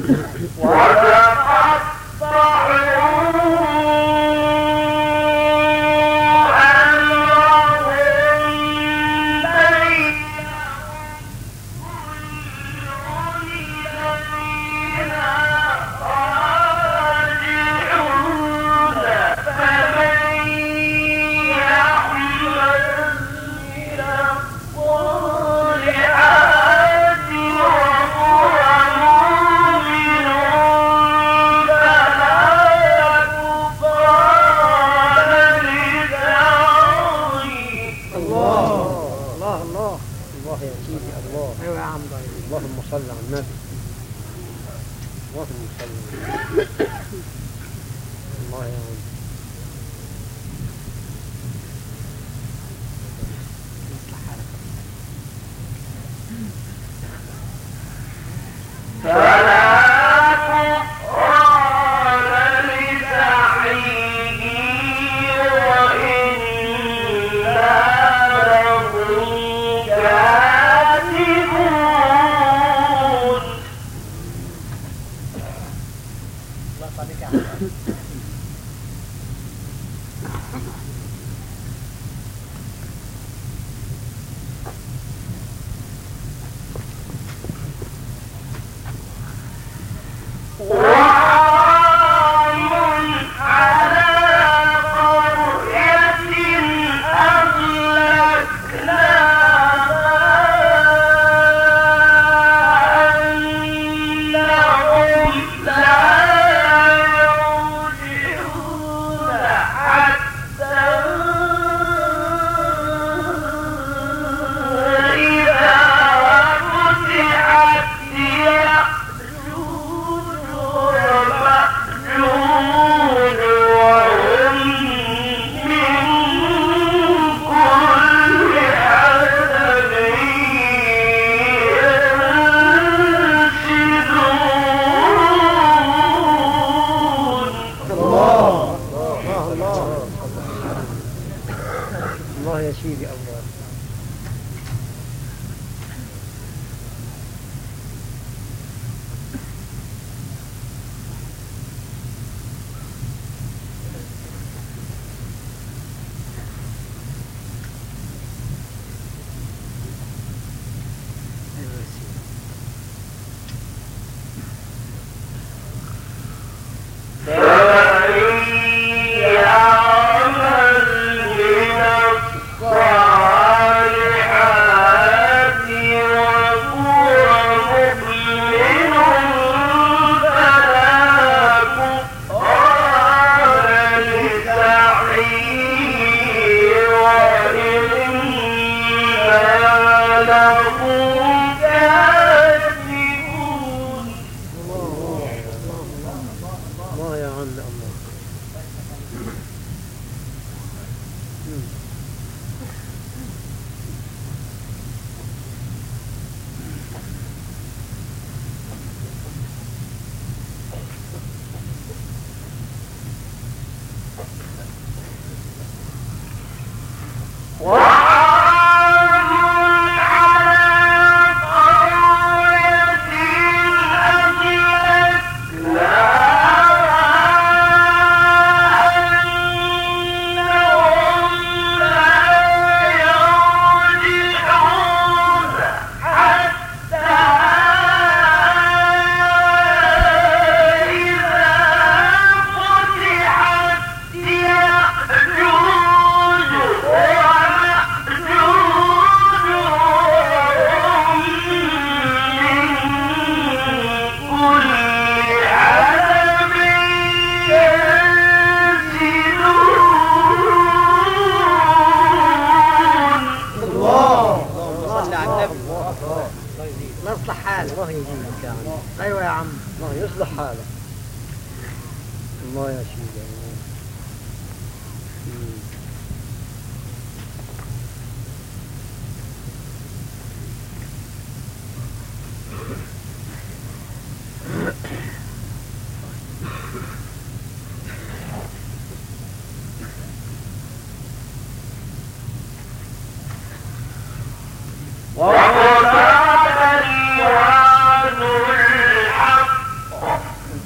اللهم صل على النبي. اللهم صل على النبي. الله يا عم. الله يا سيدي الله. الله يجيبك يا عم. ايوه يا عم. الله يصلح حالك. الله يا سيدي الله. وَقَالَ الْوَعْدُ الْحَقُّ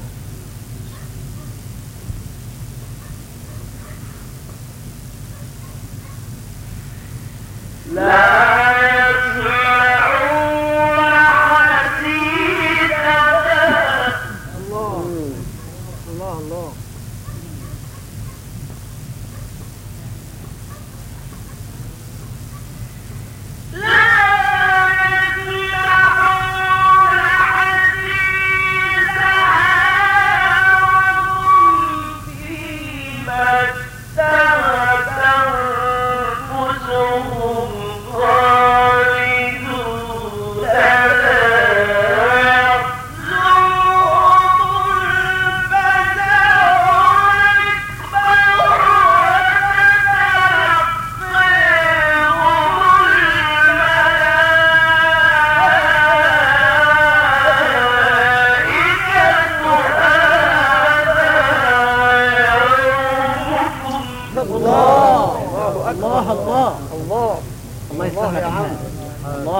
الله.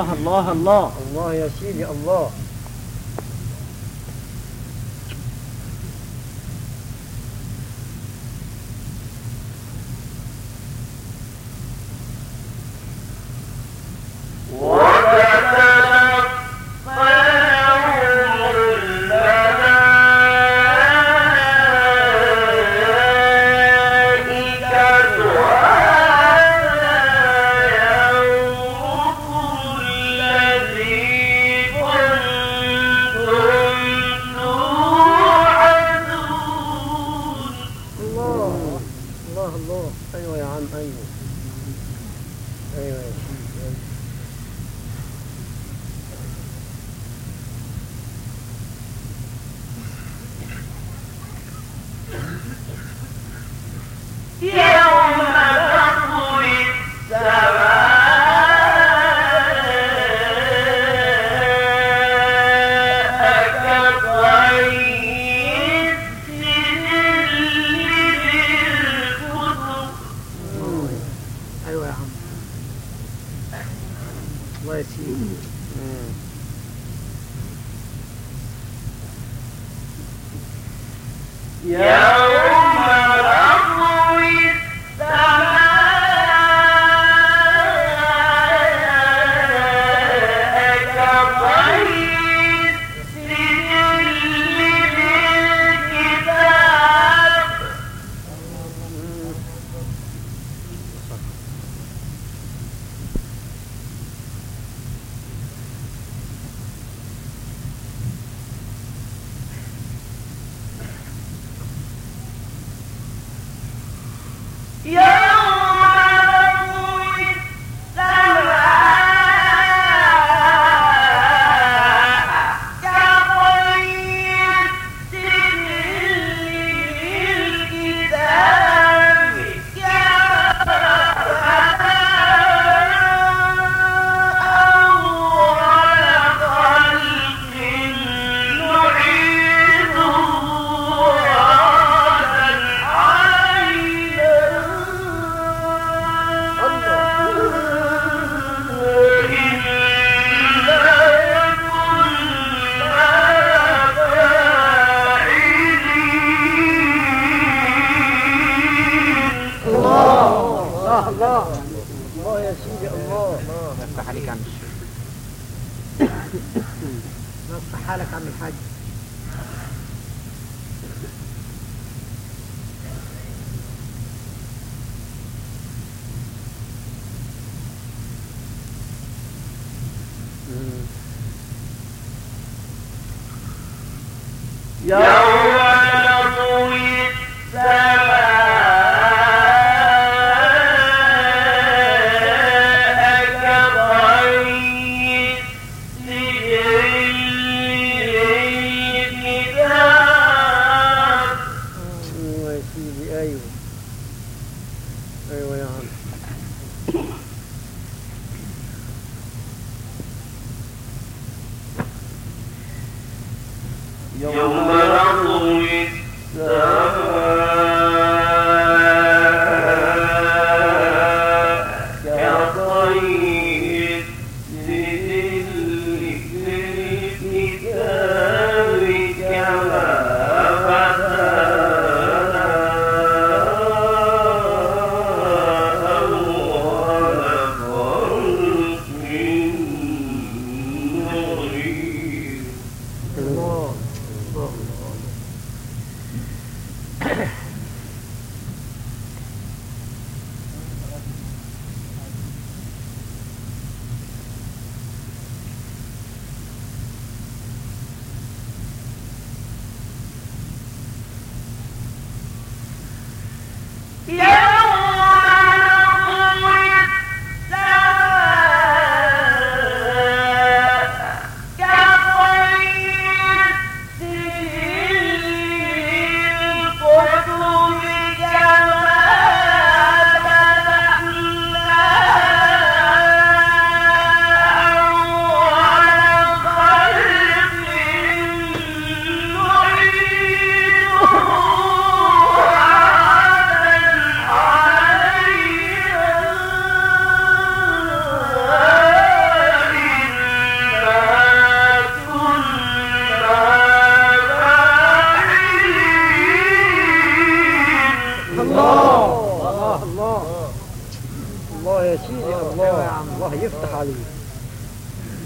الله الله الله. الله يا سيدي الله.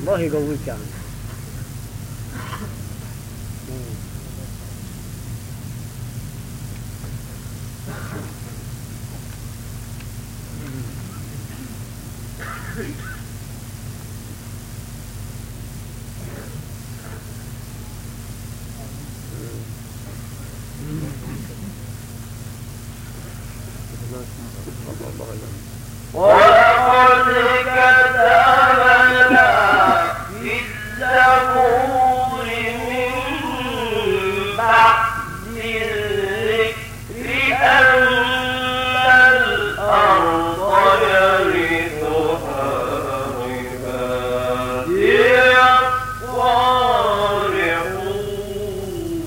الله يقويك يعني. ولقد كتبنا في الزبور من بعد الذكر أن الأرض يرثها عبادي الصالحون.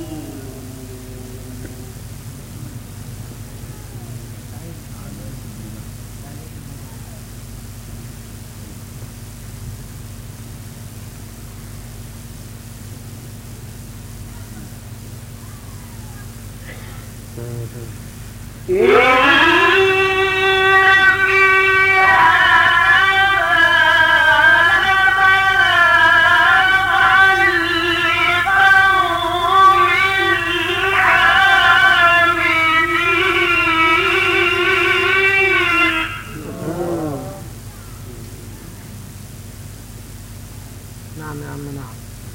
نعم يا عم نعم.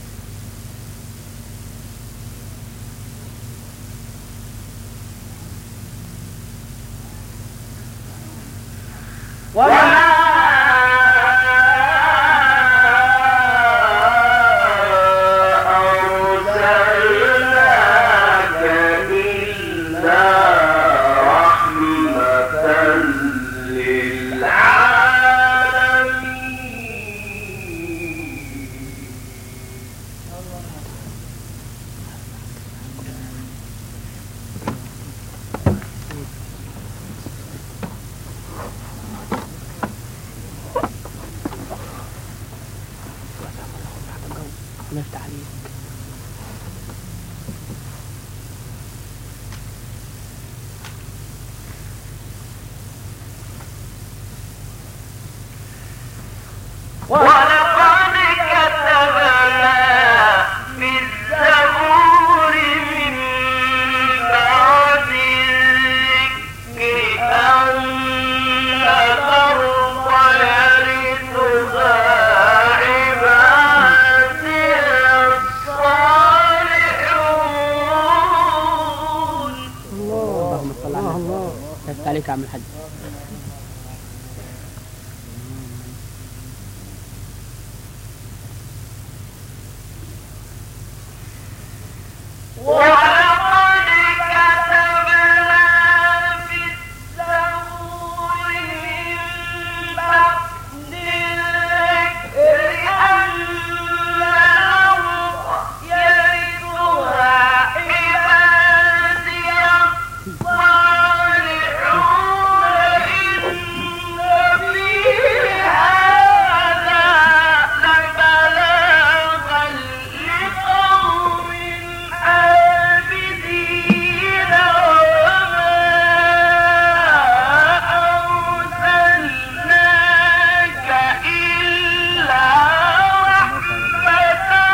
وما أرسلناك إلا رحمة للعالمين. نفتح عليه. ولقد كتبنا في الزبور من بعد الذكر أن الأرض يرثها عبادي الصالحون. اللهم صل على الله. نفتح عليك يا عم الحاج. ولقد كتبنا في الزبور من بعد الذكر أن الأرض يرثها عبادي الصالحون. إن في هذا لبلاغا لقوم عابدين. وما أرسلناك إلا رحمة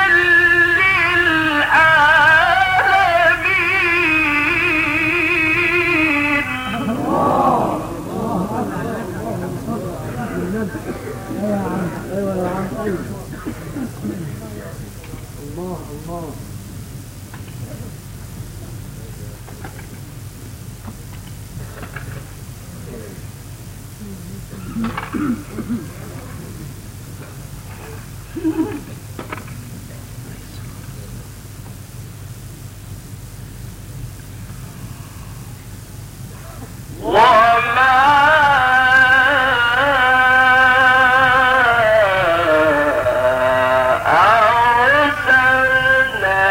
للعالمين. الله الله. وما أرسلنا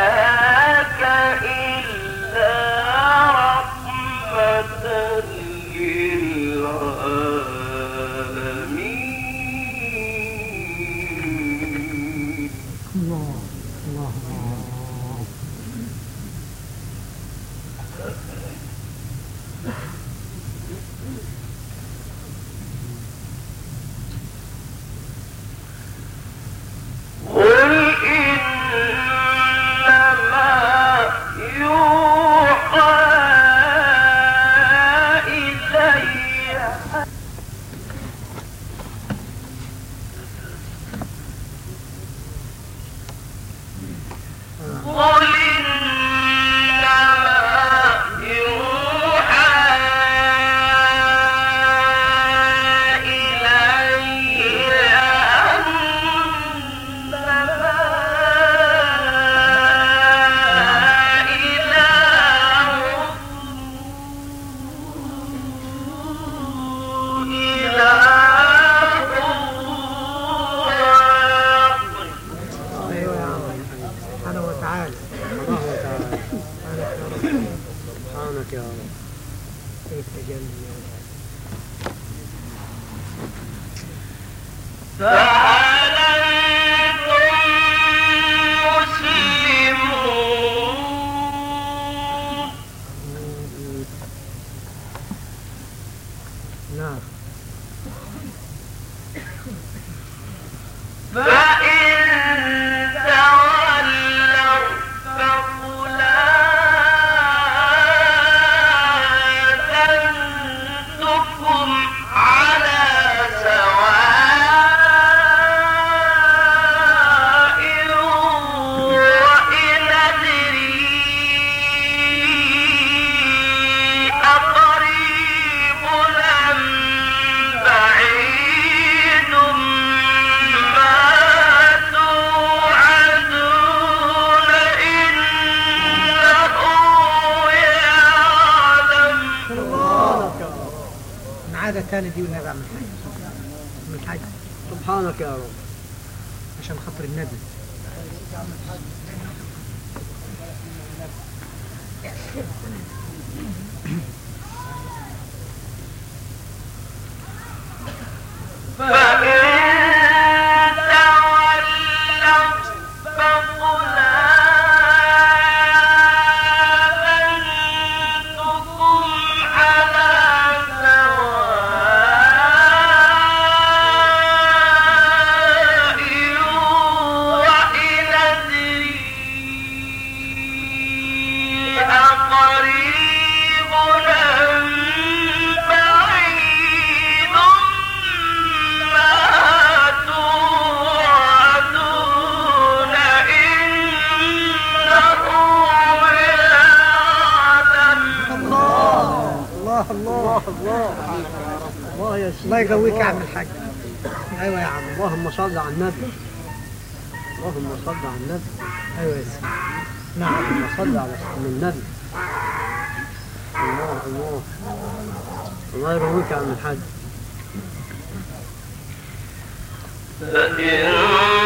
تاني دي والنبي عم الحاج. عم الحاج سبحانك يا رب. عشان خاطر النبي. الله يقويك يا عم الحاج. ايوه يا عم. اللهم صل على النبي. اللهم صل على النبي. ايوه يا سيدي. نعم. اللهم صل على النبي. الله الله. الله يقويك يا عم الحاج. فإن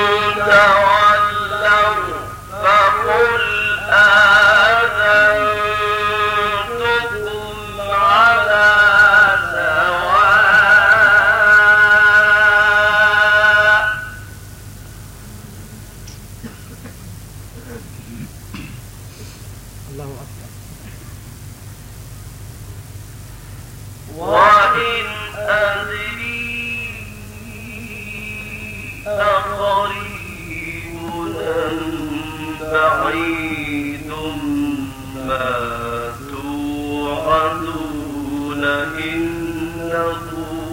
تولوا فقل آذنتكم على سواء. الله اكبر. وإن أدري أقريب أم بعيد ما توعدون إنه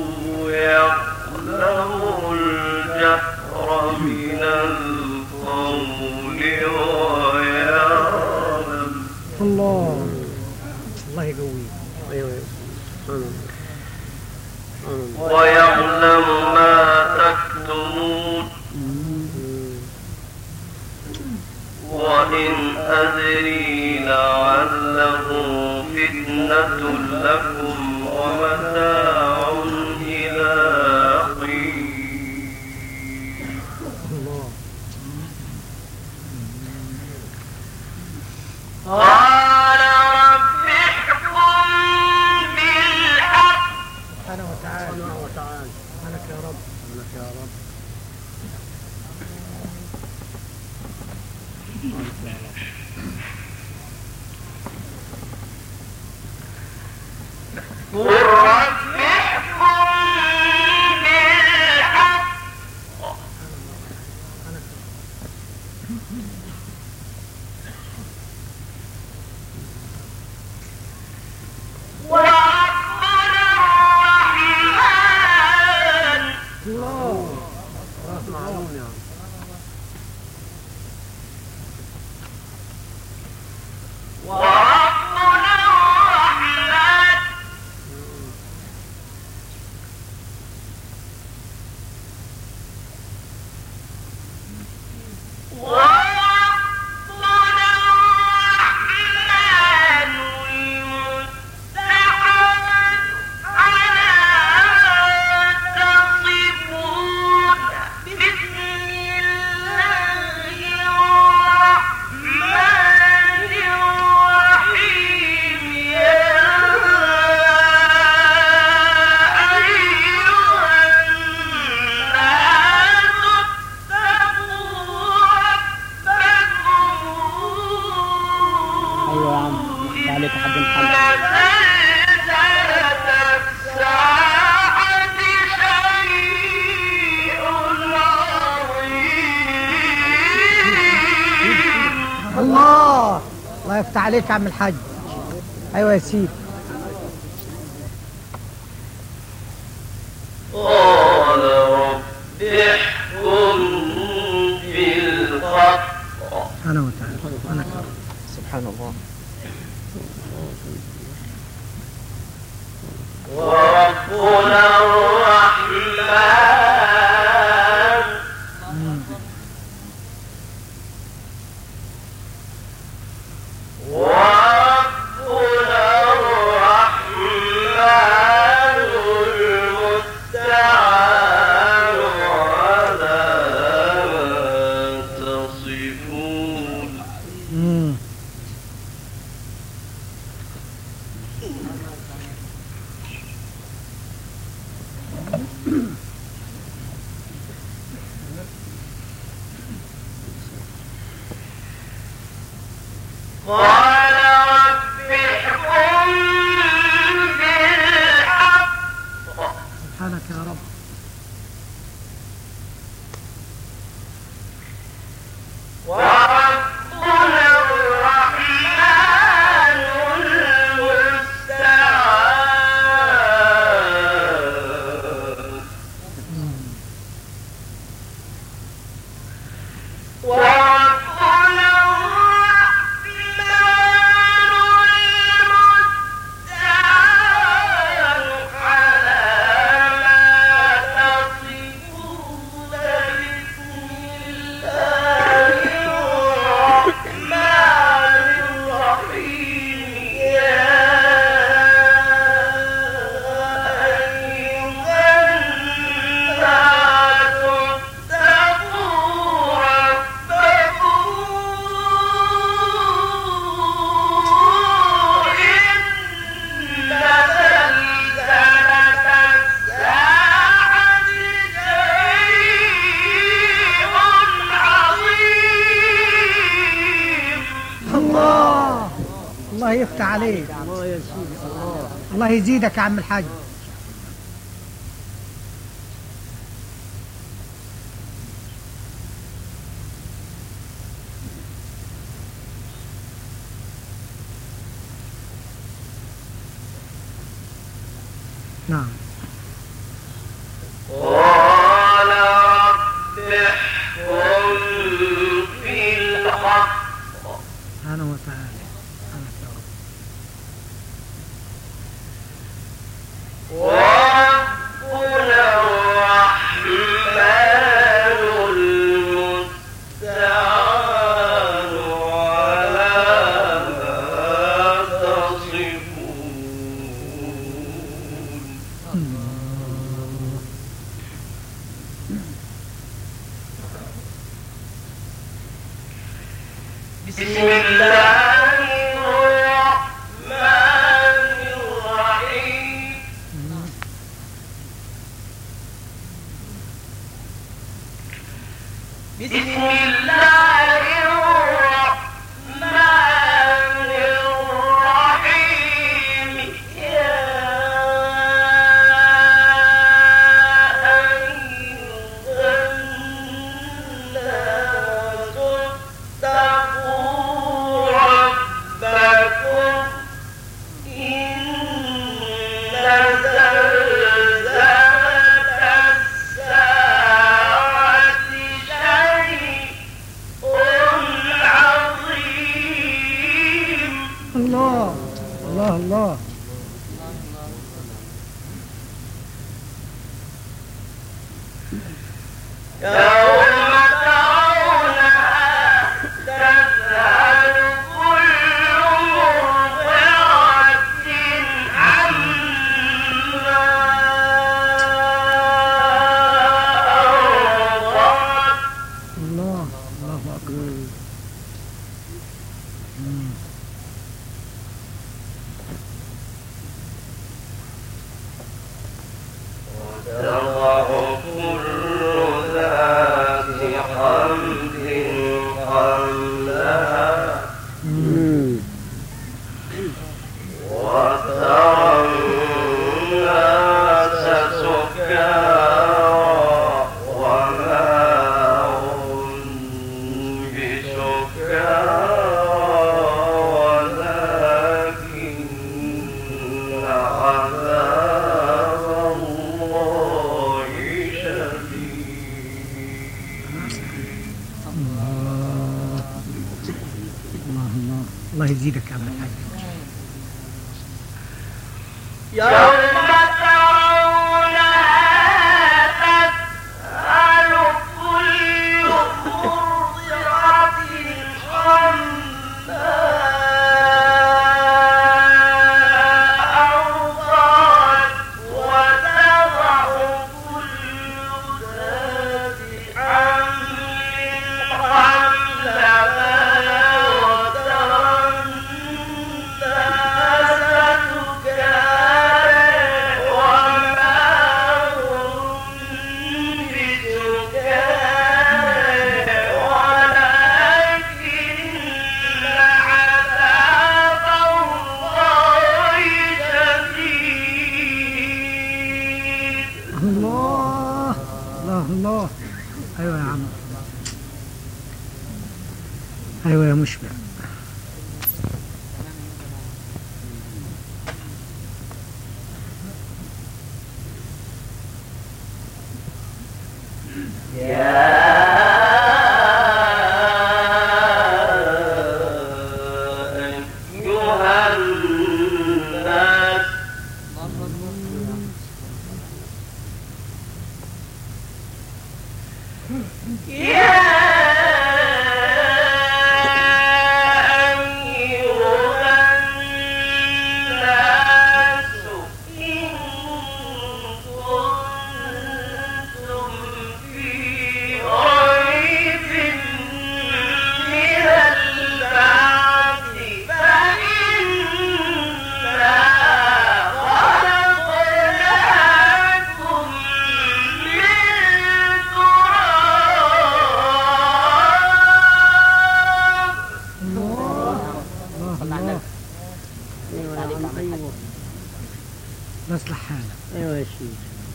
يعلم الجهر من القول ويعلم. الله يقويك. ايوه سبحان الله. ويعلم ما تكتمون. وإن أدري لعله فتنة لكم ومتاع إلى حين. قال رب احكم بالحق. سبحانه وتعالى. سبحانك يا رب. سبحانك يا رب. قل رب احكم بالحق. وربنا الرحمن. الله. معلوم يا رب. وربنا الرحمن. وربنا الرحمن المستعان على ما تصفون. بسم الله الرحمن الرحيم. يا أيها الناس اتقوا ربكم. ايوه يا عم عليك حد إن محمد. زلزلة الساعة شيء عظيم. الله يفتح عليك يا عم الحاج. ايوه يا سيدي. قال رب احكم بالحق. سبحانه وتعالى. سبحان الله. وربنا الرحمن. وربنا الرحمن قال رب احكم بالحق. سبحانك يا رب. وربنا الرحمن المستعان. وربنا الرحمن المستعان على ما تصفون. بسم الله الرحمن الرحيم. يا أيها الناس اتقوا ربكم إن زلزلة الساعة شيء عظيم. الله الله يفتح عليك. الله يا سيدي. الله. الله يزيدك يا عم الحاج. نعم. قال رب احكم بالحق. سبحانه وتعالى. سبحانك يا رب. وربنا الرحمن المستعان على ما تصفون. بسم الله الرحمن الرحيم. بسم الله الرحمن الرحيم. يا أيها الناس اتقوا ربكم إن زلزلة الساعة شيء عظيم. الله الله الله. يوم ترونها تذهل كل مرضعة عما أرضعت. الله الله أكبر. وتضع كل ذات حمل حملها. وترى الناس سكارى وما هم بسكارى ولكن عذاب الله شديد. الله الله الله يزيدك يا عم الحاج. يوم ترونها تذهل كل مرضعة عما أرضعت. وتضع كل ذات حمل حملها. وترى الناس سكارى ايوه يا مشبع. نصلح حالك. ايوه يا شيخ.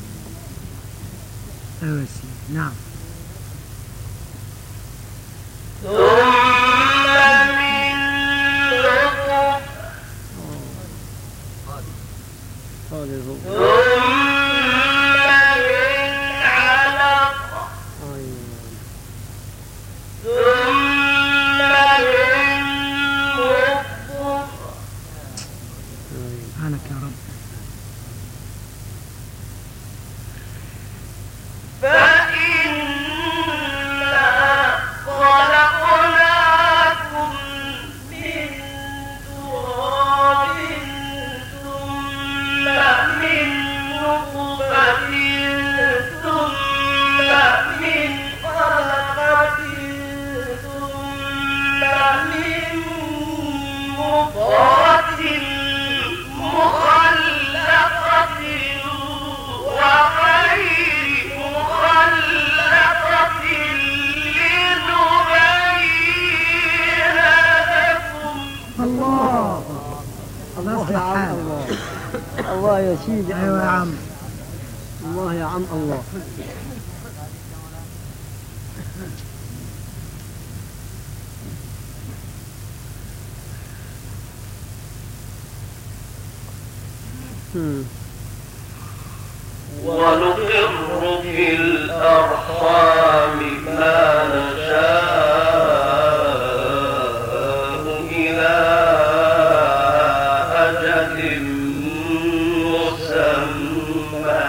ايوه يا سيدي. نعم. سبحانك يا رب. الله يا عم الله. الله يا سيدي. ايوه يا عم. الله يا عم الله. ونقر في الأرحام ما نشاء إلى أجل مسمى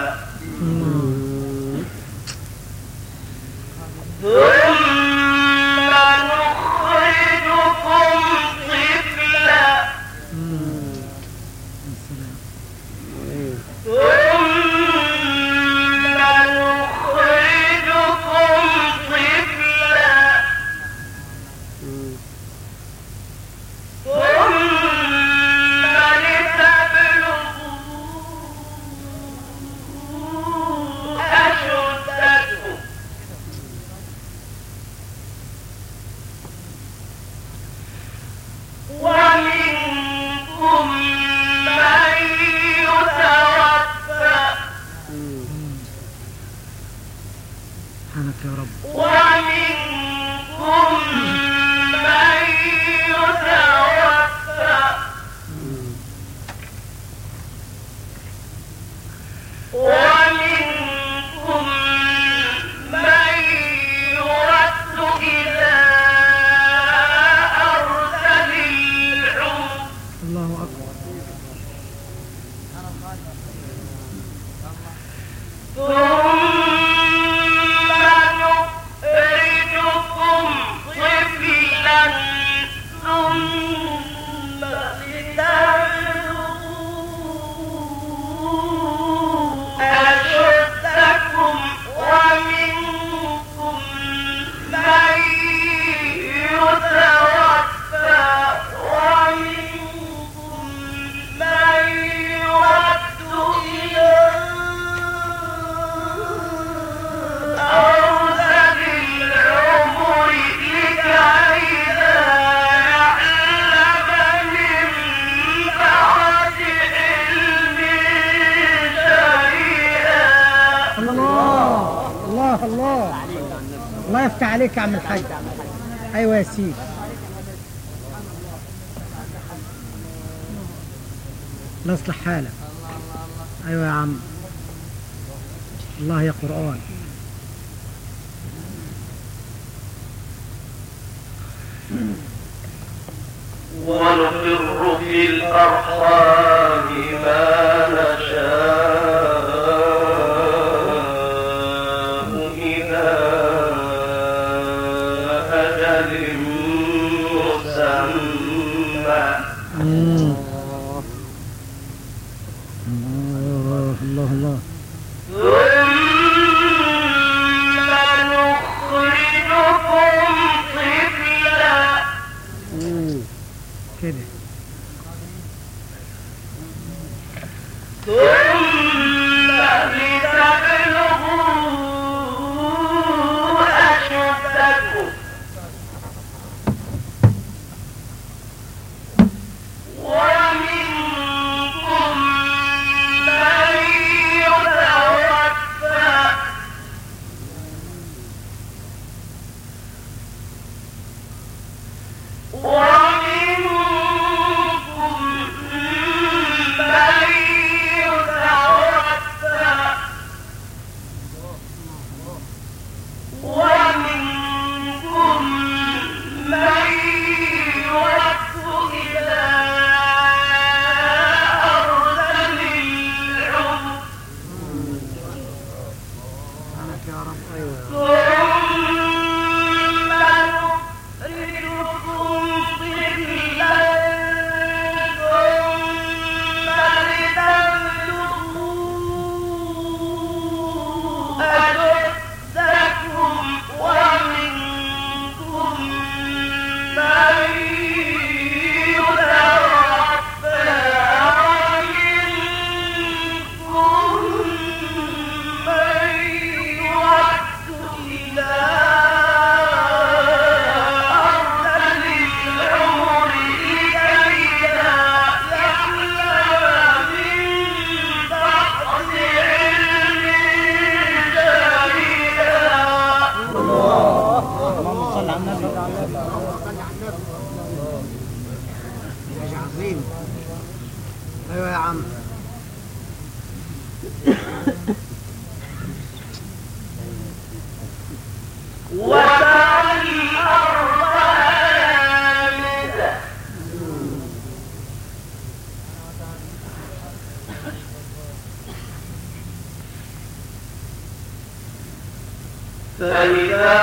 ثم نخرجكم طفلا ومنكم من يتوفى سبحانك يا رب. ومنكم من يتوفى ومنكم من يرد إلى أرذل العمر الله أكبر. ثم نخرجكم طفلا ثم لتبلغوا أشدكم ومنكم من يتوفى ومنكم من يرد إلى أرذل العمر لكي لا يعلم من بعد علم شيئا. الله الله الله. الله يفتح عليك يا عم الحاج. ايوه يا سيدي. الله يصلح حالك. ايوه يا عم. الله يا قرآن. ونقر في الأرحام ما نشاء إلى أجل مسمى. الله الله. ثم نخرجكم طفلا كده. ثم لتبلغوا أشدكم ومنكم من يتوفى ومنكم من يرد إلى أرذل العمر سبحانك يا رب. أيوة ثم نخرجكم طفلا ثم لتبلغوا أشدكم ومنكم من يتوفى ومنكم من يرد إلى أرذل العمر لكي لا يعلم من بعد علم شيئا. اللهم صل على النبي. يا عظيم. أيوة يا عم. وترى الأرض هامدة فإذا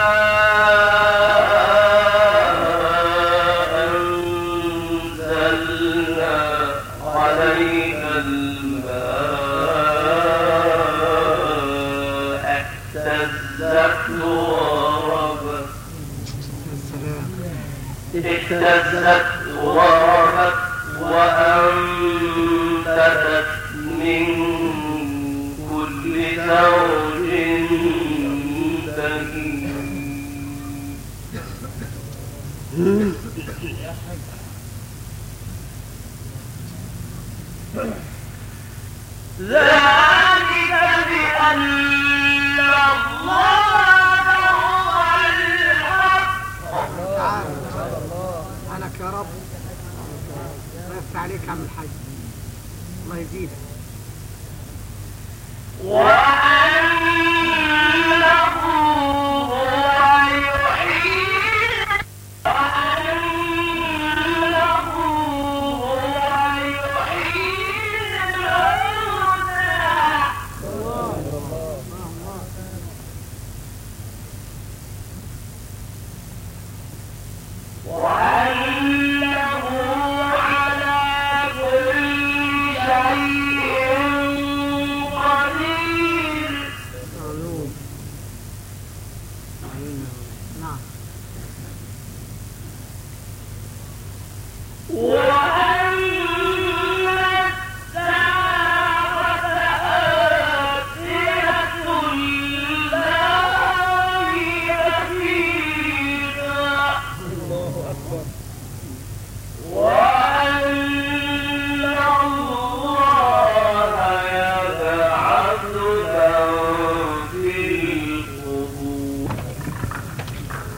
أنزلنا عليها الماء اهتزت وربت وأنبتت من كل زوج بهيج. ذلك بأن الله هو الحق. تعال سبحانك يا رب. الله يفتح عليك يا عم الحاج. الله يزيدك. وأنه هو يحيي وأنه هو يحيي الموتى وأنه